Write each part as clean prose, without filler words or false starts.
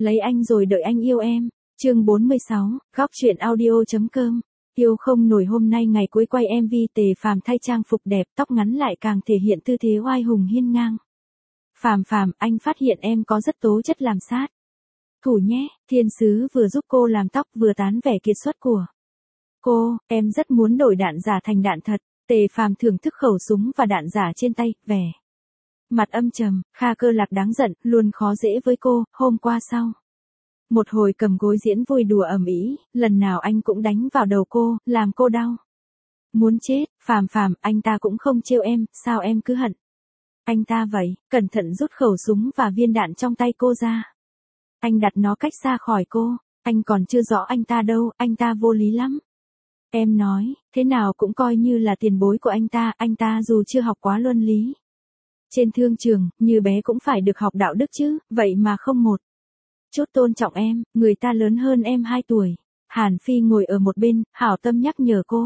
Lấy anh rồi đợi anh yêu em. Chương 46, góc truyện audio.com. Yêu không nổi. Hôm nay ngày cuối quay MV, Tề Phàm thay trang phục đẹp, tóc ngắn lại càng thể hiện tư thế oai hùng hiên ngang. Phàm, anh phát hiện em có rất tố chất làm sát thủ nhé. Thiên sứ vừa giúp cô làm tóc vừa tán vẻ kiệt xuất của cô. Em rất muốn đổi đạn giả thành đạn thật. Tề Phàm thưởng thức khẩu súng và đạn giả trên tay, vẻ mặt âm trầm. Kha Cơ Lạc đáng giận, luôn khó dễ với cô. Hôm qua sau một hồi cầm gối diễn vui đùa ầm ĩ, lần nào anh cũng đánh vào đầu cô, làm cô đau muốn chết. Phàm, anh ta cũng không trêu em, sao em cứ hận anh ta vậy? Cẩn thận rút khẩu súng và viên đạn trong tay cô ra. Anh đặt nó cách xa khỏi cô. Anh còn chưa rõ anh ta đâu, anh ta vô lý lắm. Em nói, thế nào cũng coi như là tiền bối của anh ta dù chưa học quá luân lý trên thương trường, như bé cũng phải được học đạo đức chứ, vậy mà không một chút tôn trọng em, người ta lớn hơn em 2 tuổi. Hàn Phi ngồi ở một bên, hảo tâm nhắc nhở cô.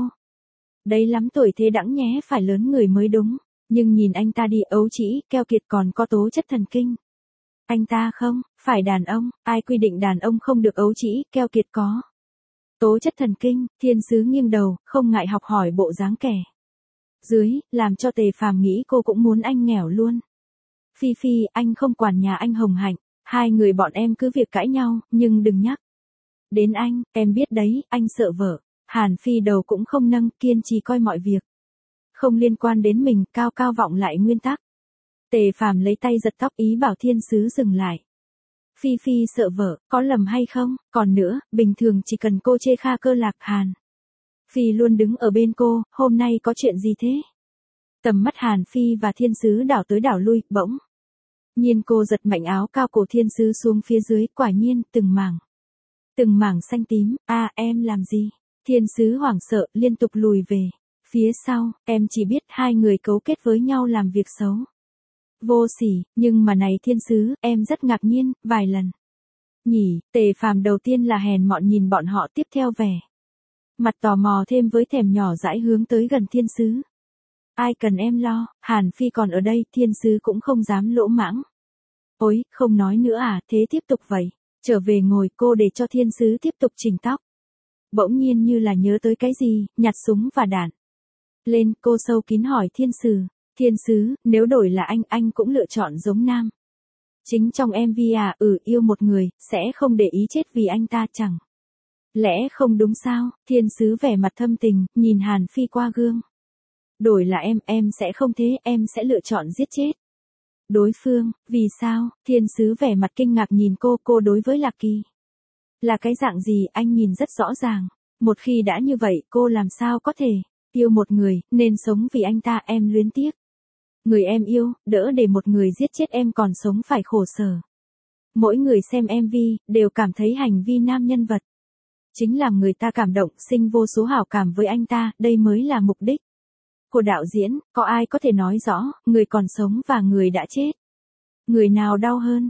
Đấy lắm tuổi thế đẵng nhé, phải lớn người mới đúng. Nhưng nhìn anh ta đi, ấu trĩ, keo kiệt, còn có tố chất thần kinh. Anh ta không phải đàn ông, ai quy định đàn ông không được ấu trĩ, keo kiệt, có tố chất thần kinh? Thiên sứ nghiêng đầu, không ngại học hỏi bộ dáng kẻ dưới, làm cho Tề Phàm nghĩ cô cũng muốn anh nghèo luôn. Phi, anh không quản nhà anh Hồng Hạnh, hai người bọn em cứ việc cãi nhau, nhưng đừng nhắc đến anh, em biết đấy, anh sợ vợ. Hàn Phi đầu cũng không nâng, kiên trì coi mọi việc không liên quan đến mình, cao cao vọng lại nguyên tắc. Tề Phàm lấy tay giật tóc, ý bảo thiên sứ dừng lại. Phi sợ vợ, có lầm hay không? Còn nữa, bình thường chỉ cần cô chê Kha Cơ Lạc, Hàn Phi luôn đứng ở bên cô, hôm nay có chuyện gì thế? Tầm mắt Hàn Phi và thiên sứ đảo tới đảo lui, bỗng nhiên cô giật mạnh áo cao cổ thiên sứ xuống phía dưới, quả nhiên, từng mảng xanh tím. Em làm gì? Thiên sứ hoảng sợ, liên tục lùi về phía sau. Em chỉ biết hai người cấu kết với nhau làm việc xấu vô sỉ, nhưng mà này thiên sứ, em rất ngạc nhiên, vài lần nhỉ. Tề Phàm đầu tiên là hèn mọn nhìn bọn họ, tiếp theo vẻ mặt tò mò, thêm với thèm nhỏ dãi hướng tới gần thiên sứ. Ai cần em lo, Hàn Phi còn ở đây. Thiên sứ cũng không dám lỗ mãng. Ôi, không nói nữa à? Thế tiếp tục vậy. Trở về ngồi, cô để cho thiên sứ tiếp tục chỉnh tóc. Bỗng nhiên như là nhớ tới cái gì, nhặt súng và đạn lên, cô sâu kín hỏi thiên sứ. Thiên sứ, nếu đổi là anh cũng lựa chọn giống nam chính trong MV à? Yêu một người, sẽ không để ý chết vì anh ta, chẳng lẽ không đúng sao? Thiên sứ vẻ mặt thâm tình, nhìn Hàn Phi qua gương. Đổi là em sẽ không thế, em sẽ lựa chọn giết chết đối phương. Vì sao? Thiên sứ vẻ mặt kinh ngạc nhìn cô đối với Lạc Kỳ là cái dạng gì, anh nhìn rất rõ ràng. Một khi đã như vậy, cô làm sao có thể yêu một người, nên sống vì anh ta. Em luyến tiếc người em yêu, đỡ để một người giết chết em còn sống phải khổ sở. Mỗi người xem MV, đều cảm thấy hành vi nam nhân vật chính làm người ta cảm động, sinh vô số hảo cảm với anh ta. Đây mới là mục đích của đạo diễn. Có ai có thể nói rõ, người còn sống và người đã chết, người nào đau hơn?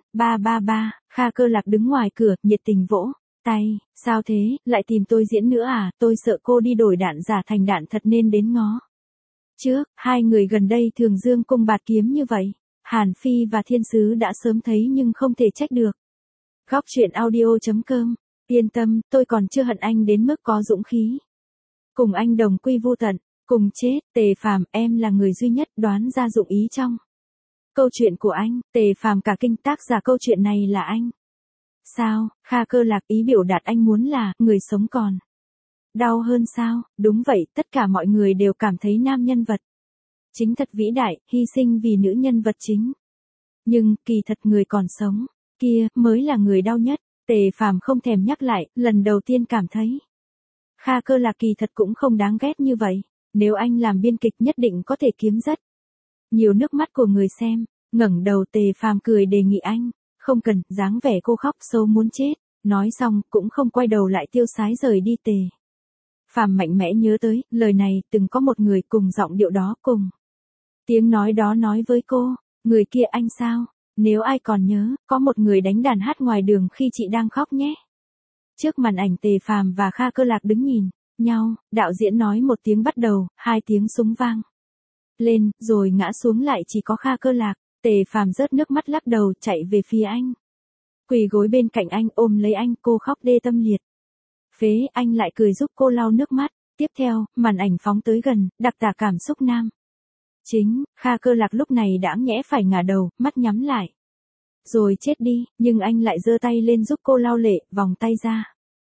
Kha Cơ Lạc đứng ngoài cửa, nhiệt tình vỗ tay. Sao thế, lại tìm tôi diễn nữa à? Tôi sợ cô đi đổi đạn giả thành đạn thật nên đến ngó trước. Hai người gần đây thường dương cung bạt kiếm như vậy, Hàn Phi và thiên sứ đã sớm thấy nhưng không thể trách được. Góc truyện audio.com. Yên tâm, tôi còn chưa hận anh đến mức có dũng khí cùng anh đồng quy vu tận, cùng chết. Tề Phàm, em là người duy nhất đoán ra dụng ý trong câu chuyện của anh. Tề Phàm cả kinh, tác giả câu chuyện này là anh sao? Kha Cơ Lạc, ý biểu đạt anh muốn là người sống còn đau hơn sao? Đúng vậy, tất cả mọi người đều cảm thấy nam nhân vật chính thật vĩ đại, hy sinh vì nữ nhân vật chính. Nhưng, kỳ thật người còn sống kia mới là người đau nhất. Tề Phàm không thèm nhắc lại, lần đầu tiên cảm thấy Kha Cơ Lạc kỳ thật cũng không đáng ghét như vậy. Nếu anh làm biên kịch nhất định có thể kiếm rất nhiều nước mắt của người xem. Ngẩng đầu, Tề Phàm cười đề nghị anh. Không cần, dáng vẻ cô khóc sâu muốn chết. Nói xong, cũng không quay đầu lại, tiêu sái rời đi. Tề Phàm mạnh mẽ nhớ tới, lời này, từng có một người cùng giọng điệu đó, cùng tiếng nói đó nói với cô. Người kia anh sao? Nếu ai còn nhớ, có một người đánh đàn hát ngoài đường khi chị đang khóc nhé. Trước màn ảnh, Tề Phàm và Kha Cơ Lạc đứng nhìn nhau, đạo diễn nói một tiếng bắt đầu, 2 tiếng súng vang lên, rồi ngã xuống lại chỉ có Kha Cơ Lạc. Tề Phàm rớt nước mắt lắc đầu, chạy về phía anh. Quỳ gối bên cạnh anh ôm lấy anh, cô khóc đê tâm liệt. Phế, anh lại cười giúp cô lau nước mắt. Tiếp theo, màn ảnh phóng tới gần, đặc tả cảm xúc nam. Chính, Kha Cơ Lạc lúc này đã nhẽ phải ngả đầu, mắt nhắm lại. Rồi chết đi, nhưng anh lại giơ tay lên giúp cô lau lệ, vòng tay ra.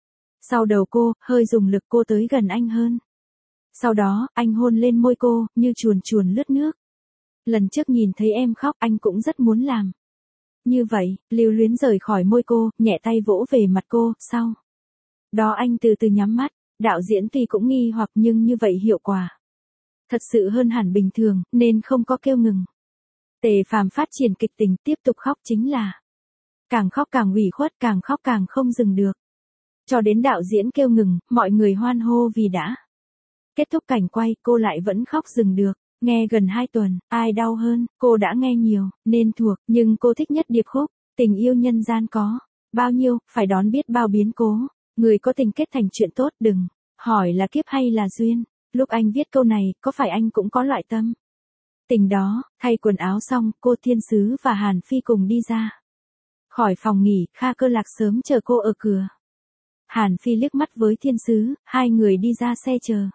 Sau đầu cô, hơi dùng lực cô tới gần anh hơn. Sau đó, anh hôn lên môi cô, như chuồn chuồn lướt nước. Lần trước nhìn thấy em khóc, anh cũng rất muốn làm. Như vậy, lưu luyến rời khỏi môi cô, nhẹ tay vỗ về mặt cô, sau. Đó anh từ từ nhắm mắt, đạo diễn tuy cũng nghi hoặc nhưng như vậy hiệu quả. Thật sự hơn hẳn bình thường, nên không có kêu ngừng. Tề Phàm phát triển kịch tình tiếp tục khóc chính là. Càng khóc càng ủy khuất, càng khóc càng không dừng được. Cho đến đạo diễn kêu ngừng, mọi người hoan hô vì đã. Kết thúc cảnh quay, cô lại vẫn khóc dừng được. Nghe gần 2 tuần, ai đau hơn, cô đã nghe nhiều, nên thuộc, nhưng cô thích nhất điệp khúc. Tình yêu nhân gian có bao nhiêu, phải đón biết bao biến cố. Người có tình kết thành chuyện tốt, đừng hỏi là kiếp hay là duyên. Lúc anh viết câu này, có phải anh cũng có loại tâm tình đó? Thay quần áo xong, cô Thiên Sứ và Hàn Phi cùng đi ra khỏi phòng nghỉ. Kha Cơ Lạc sớm chờ cô ở cửa. Hàn Phi liếc mắt với Thiên Sứ, hai người đi ra xe chờ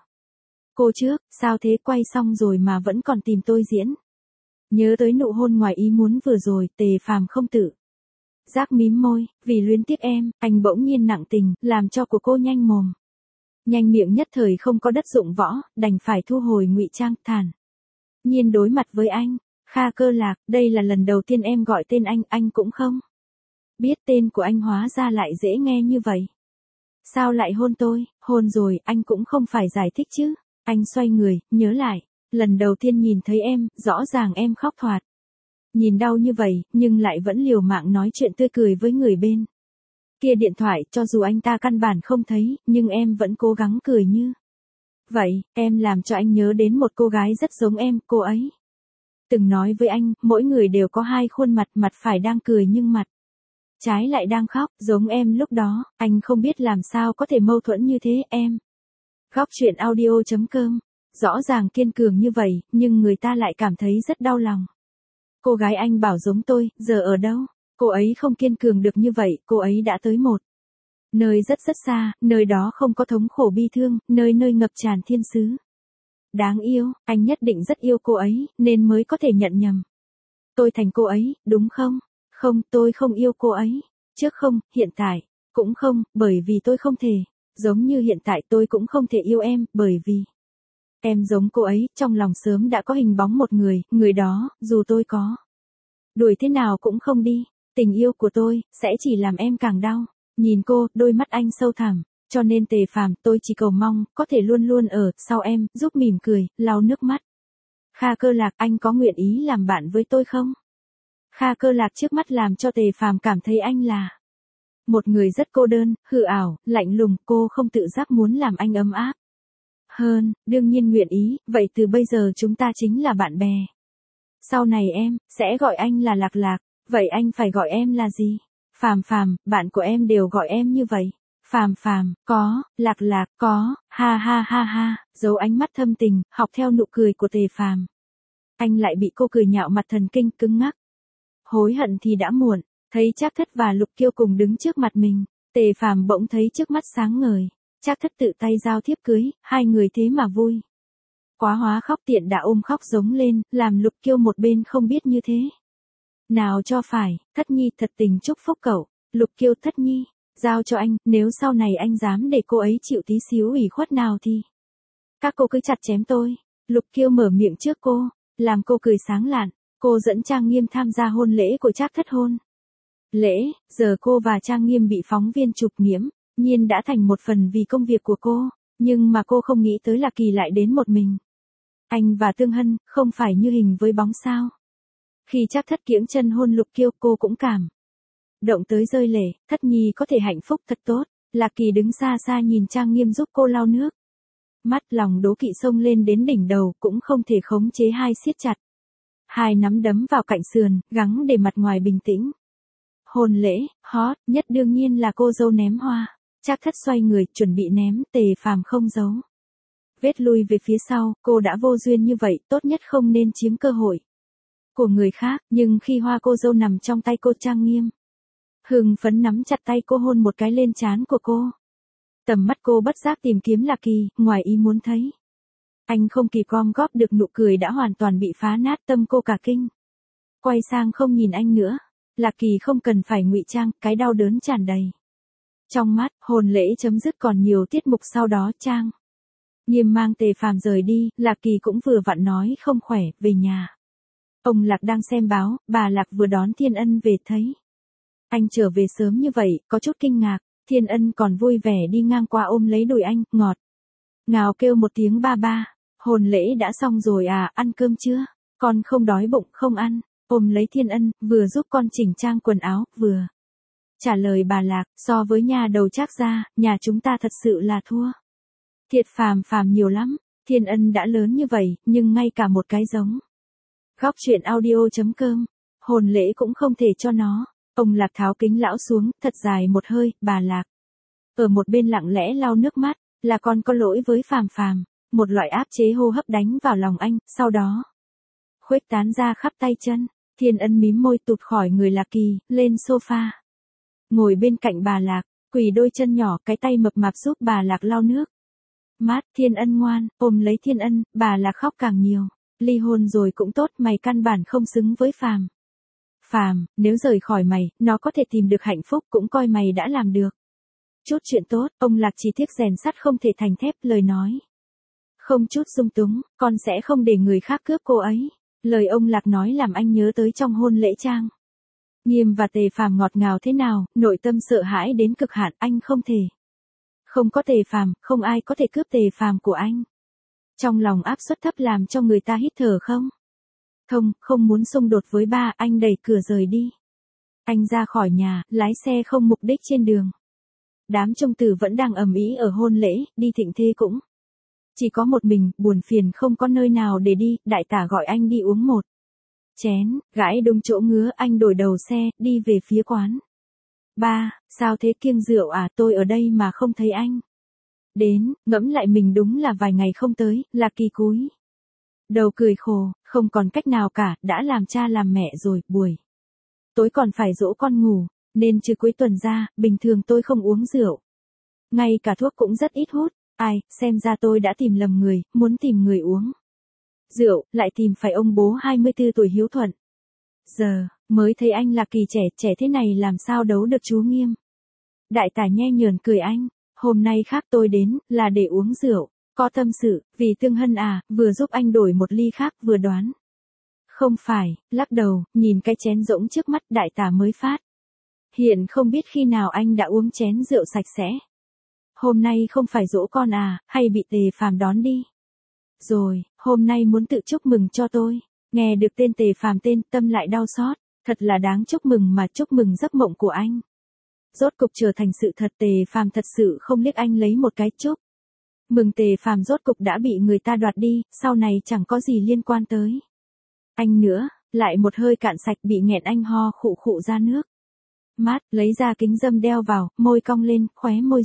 cô trước. Sao thế, quay xong rồi mà vẫn còn tìm tôi diễn? Nhớ tới nụ hôn ngoài ý muốn vừa rồi, Tề Phàm không tự giác mím môi. Vì luyến tiếc em, anh bỗng nhiên nặng tình, làm cho của cô nhanh mồm nhanh miệng, nhất thời không có đất dụng võ, đành phải thu hồi ngụy trang, thản nhiên đối mặt với anh. Kha Cơ Lạc, đây là lần đầu tiên em gọi tên anh cũng không biết tên của anh hóa ra lại dễ nghe như vậy. Sao lại hôn tôi? Hôn rồi, anh cũng không phải giải thích chứ. Anh xoay người, nhớ lại, lần đầu tiên nhìn thấy em, rõ ràng em khóc thoạt nhìn đau như vậy, nhưng lại vẫn liều mạng nói chuyện tươi cười với người bên kia điện thoại, cho dù anh ta căn bản không thấy, nhưng em vẫn cố gắng cười như vậy. Em làm cho anh nhớ đến một cô gái rất giống em, cô ấy từng nói với anh, mỗi người đều có hai khuôn mặt, mặt phải đang cười nhưng mặt trái lại đang khóc, giống em lúc đó. Anh không biết làm sao có thể mâu thuẫn như thế. Em Góc truyện audio.com. Rõ ràng kiên cường như vậy, nhưng người ta lại cảm thấy rất đau lòng. Cô gái anh bảo giống tôi, giờ ở đâu? Cô ấy không kiên cường được như vậy, cô ấy đã tới một nơi rất rất xa, nơi đó không có thống khổ bi thương, nơi nơi ngập tràn thiên sứ. Đáng yêu, anh nhất định rất yêu cô ấy, nên mới có thể nhận nhầm tôi thành cô ấy, đúng không? Không, tôi không yêu cô ấy. Trước không, hiện tại cũng không, bởi vì tôi không thể. Giống như hiện tại tôi cũng không thể yêu em, bởi vì em giống cô ấy, trong lòng sớm đã có hình bóng một người, người đó, dù tôi có đuổi thế nào cũng không đi. Tình yêu của tôi, sẽ chỉ làm em càng đau. Nhìn cô, đôi mắt anh sâu thẳm. Cho nên Tề Phàm, tôi chỉ cầu mong, có thể luôn luôn ở sau em, giúp mỉm cười, lau nước mắt. Kha Cơ Lạc, anh có nguyện ý làm bạn với tôi không? Kha Cơ Lạc trước mắt làm cho Tề Phàm cảm thấy anh là một người rất cô đơn, hư ảo, lạnh lùng. Cô không tự giác muốn làm anh ấm áp hơn, đương nhiên nguyện ý, vậy từ bây giờ chúng ta chính là bạn bè. Sau này em sẽ gọi anh là Lạc Lạc, vậy anh phải gọi em là gì? Phàm Phàm, bạn của em đều gọi em như vậy. Phàm Phàm, có, Lạc Lạc, có, ha ha ha ha, giấu ánh mắt thâm tình, học theo nụ cười của Tề Phàm. Anh lại bị cô cười nhạo mặt thần kinh cứng ngắc. Hối hận thì đã muộn, thấy Trác Thất và Lục Kiêu cùng đứng trước mặt mình, Tề Phàm bỗng thấy trước mắt sáng ngời. Trác Thất tự tay giao thiếp cưới, hai người thế mà vui quá, hóa khóc, tiện đã ôm khóc giống lên, làm Lục Kiêu một bên không biết như thế nào cho phải. Thất Nhi thật tình chúc phúc cậu. Lục Kiêu, Thất Nhi, giao cho anh, nếu sau này anh dám để cô ấy chịu tí xíu ủy khuất nào thì các cô cứ chặt chém tôi. Lục Kiêu mở miệng trước cô, làm cô cười sáng lạn. Cô dẫn Trang Nghiêm tham gia hôn lễ của Trác Thất. Hôn lễ, giờ cô và Trang Nghiêm bị phóng viên chụp nghiễm nhiên đã thành một phần vì công việc của cô, nhưng mà cô không nghĩ tới là Kỳ lại đến một mình. Anh và Tương Hân, không phải như hình với bóng sao. Khi Trác Thất kiễng chân hôn Lục Kiêu, cô cũng cảm động tới rơi lệ. Thất Nhi có thể hạnh phúc thật tốt. Lạc Kỳ đứng xa xa nhìn Trang Nghiêm giúp cô lau nước mắt, lòng đố kỵ xông lên đến đỉnh đầu, cũng không thể khống chế, hai siết chặt hai nắm đấm vào cạnh sườn, gắng để mặt ngoài bình tĩnh. Hôn lễ, hot nhất đương nhiên là cô dâu ném hoa. Trác Thất xoay người, chuẩn bị ném, Tề Phàm không giấu vết lui về phía sau. Cô đã vô duyên như vậy, tốt nhất không nên chiếm cơ hội của người khác. Nhưng khi hoa cô dâu nằm trong tay cô Trang Nghiêm, Hưng phấn nắm chặt tay cô hôn một cái lên trán của cô. Tầm mắt cô bất giác tìm kiếm Lạc Kỳ, ngoài ý muốn thấy. Anh không kịp gom góp được nụ cười đã hoàn toàn bị phá nát, tâm cô cả kinh. Quay sang không nhìn anh nữa. Lạc Kỳ không cần phải ngụy trang, cái đau đớn tràn đầy. Trong mắt, hôn lễ chấm dứt còn nhiều tiết mục sau đó Trang. Nghiêm mang Tề Phàm rời đi, Lạc Kỳ cũng vừa vặn nói không khỏe, về nhà. Ông Lạc đang xem báo, bà Lạc vừa đón Thiên Ân về thấy. Anh trở về sớm như vậy, có chút kinh ngạc, Thiên Ân còn vui vẻ đi ngang qua ôm lấy đùi anh, ngọt. Ngào kêu một tiếng ba ba, hôn lễ đã xong rồi à, ăn cơm chưa? Con không đói bụng, không ăn. Ôm lấy Thiên Ân, vừa giúp con chỉnh trang quần áo, vừa trả lời bà Lạc, so với nhà đầu Trác gia, nhà chúng ta thật sự là thua. Thiệt phàm phàm nhiều lắm, Thiên Ân đã lớn như vậy, nhưng ngay cả một cái giống. Góc truyện audio.com, hôn lễ cũng không thể cho nó. Ông Lạc tháo kính lão xuống, thật dài một hơi, bà Lạc. Ở một bên lặng lẽ lau nước mắt, là con có lỗi với phàm phàm, một loại áp chế hô hấp đánh vào lòng anh, sau đó khuếch tán ra khắp tay chân. Thiên Ân mím môi tụt khỏi người Lạc Kỳ, lên sofa. Ngồi bên cạnh bà Lạc, quỳ đôi chân nhỏ, cái tay mập mạp giúp bà Lạc lau nước. Mát, Thiên Ân ngoan, ôm lấy Thiên Ân, bà Lạc khóc càng nhiều. Ly hôn rồi cũng tốt, mày căn bản không xứng với Phàm. Phàm, nếu rời khỏi mày, nó có thể tìm được hạnh phúc, cũng coi mày đã làm được chút chuyện tốt. Ông Lạc chỉ tiếc rèn sắt không thể thành thép, lời nói không chút dung túng, con sẽ không để người khác cướp cô ấy. Lời ông Lạc nói làm anh nhớ tới trong hôn lễ Trang. Nghiêm và Tề Phàm ngọt ngào thế nào, nội tâm sợ hãi đến cực hạn, anh không thể. Không có Tề Phàm, không ai có thể cướp Tề Phàm của anh. Trong lòng áp suất thấp làm cho người ta hít thở không thông, không muốn xung đột với ba, anh đẩy cửa rời đi. Anh ra khỏi nhà, lái xe không mục đích trên đường. Đám trung tử vẫn đang ầm ĩ ở hôn lễ, đi thịnh thê cũng chỉ có một mình, buồn phiền không có nơi nào để đi, đại tả gọi anh đi uống một chén, gãi đúng chỗ ngứa, anh đổi đầu xe, đi về phía quán. Ba, sao thế, kiêng rượu à, tôi ở đây mà không thấy anh. Đến, ngẫm lại mình đúng là vài ngày không tới, Lạc Kỳ cúi đầu cười khổ, không còn cách nào cả, đã làm cha làm mẹ rồi, buổi tối còn phải dỗ con ngủ, nên trừ cuối tuần ra, bình thường tôi không uống rượu. Ngay cả thuốc cũng rất ít hút. Ai, xem ra tôi đã tìm lầm người, muốn tìm người uống rượu, lại tìm phải ông bố 24 tuổi hiếu thuận. Giờ, mới thấy anh Lạc Kỳ trẻ thế này làm sao đấu được chú Nghiêm. Đại tả nhe nhờn cười anh, hôm nay khác tôi đến, là để uống rượu, có tâm sự, vì Tương Hân à, vừa giúp anh đổi một ly khác, vừa đoán. Không phải, lắc đầu, nhìn cái chén rỗng trước mắt, đại tả mới phát hiện không biết khi nào anh đã uống chén rượu sạch sẽ. Hôm nay không phải dỗ con à, hay bị Tề Phàm đón đi rồi, hôm nay muốn tự chúc mừng cho tôi. Nghe được tên Tề Phàm, tên, tâm lại đau xót, thật là đáng chúc mừng mà, chúc mừng giấc mộng của anh rốt cục trở thành sự thật. Tề Phàm thật sự không liếc anh lấy một cái chúc mừng. Tề Phàm rốt cục đã bị người ta đoạt đi, sau này chẳng có gì liên quan tới anh nữa. Lại một hơi cạn sạch, bị nghẹn, anh ho khụ khụ ra nước mát, lấy ra kính râm đeo vào, môi cong lên, khóe môi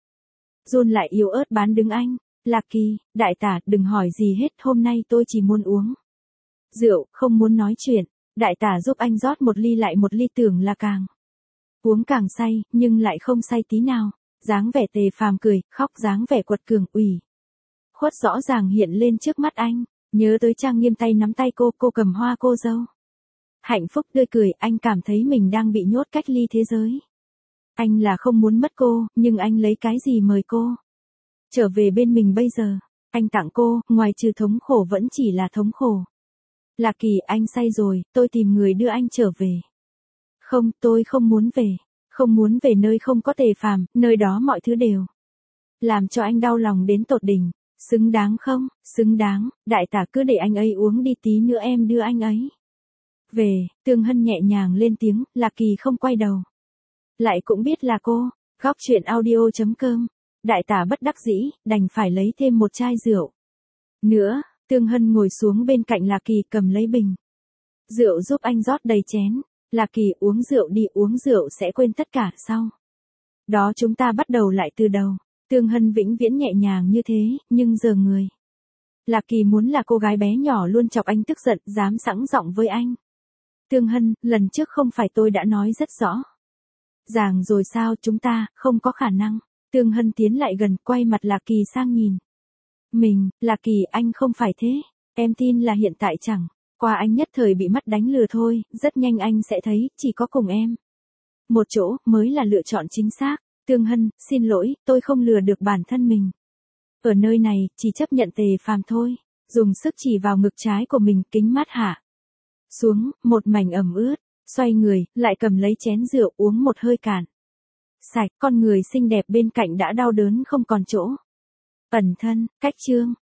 run lại yếu ớt bán đứng anh. Lạc Kỳ, đại tả, đừng hỏi gì hết, hôm nay tôi chỉ muốn uống rượu, không muốn nói chuyện. Đại tả giúp anh rót một ly lại một ly, tưởng là càng uống càng say, nhưng lại không say tí nào. Dáng vẻ Tề Phàm cười, khóc, dáng vẻ quật cường, ủy khuất rõ ràng hiện lên trước mắt anh. Nhớ tới Trang Nghiêm tay nắm tay cô cầm hoa cô dâu. Hạnh phúc tươi cười, anh cảm thấy mình đang bị nhốt cách ly thế giới. Anh là không muốn mất cô, nhưng anh lấy cái gì mời cô trở về bên mình bây giờ? Anh tặng cô, ngoài trừ thống khổ vẫn chỉ là thống khổ. Lạc Kỳ, anh say rồi, tôi tìm người đưa anh trở về. Không, tôi không muốn về. Không muốn về nơi không có Tề Phàm, nơi đó mọi thứ đều làm cho anh đau lòng đến tột đỉnh. Xứng đáng không? Xứng đáng, đại tả cứ để anh ấy uống đi, tí nữa em đưa anh ấy về. Tương Hân nhẹ nhàng lên tiếng, Lạc Kỳ không quay đầu. Lại cũng biết là cô. Góc truyện audio.com. Đại tả bất đắc dĩ, đành phải lấy thêm một chai rượu nữa. Tương Hân ngồi xuống bên cạnh Lạc Kỳ, cầm lấy bình rượu giúp anh rót đầy chén. Lạc Kỳ, uống rượu đi, uống rượu sẽ quên tất cả, sau đó chúng ta bắt đầu lại từ đầu. Tương Hân vĩnh viễn nhẹ nhàng như thế, nhưng giờ người Lạc Kỳ muốn là cô gái bé nhỏ luôn chọc anh tức giận, dám sẵn giọng với anh. Tương Hân, lần trước không phải tôi đã nói rất rõ Ràng rồi sao, chúng ta, không có khả năng. Tương Hân tiến lại gần, quay mặt Lạc Kỳ sang nhìn. Lạc Kỳ, anh không phải thế. Em tin là hiện tại chẳng. Qua anh nhất thời bị mắt đánh lừa thôi, rất nhanh anh sẽ thấy, chỉ có cùng em. Một chỗ, mới là lựa chọn chính xác. Tương Hân, xin lỗi, tôi không lừa được bản thân mình. Ở nơi này, chỉ chấp nhận Tề Phàm thôi. Dùng sức chỉ vào ngực trái của mình, kính mắt hạ xuống, một mảnh ẩm ướt. Xoay người, lại cầm lấy chén rượu uống một hơi cạn. Sạch, con người xinh đẹp bên cạnh đã đau đớn không còn chỗ. Ẩn thân, cách chương.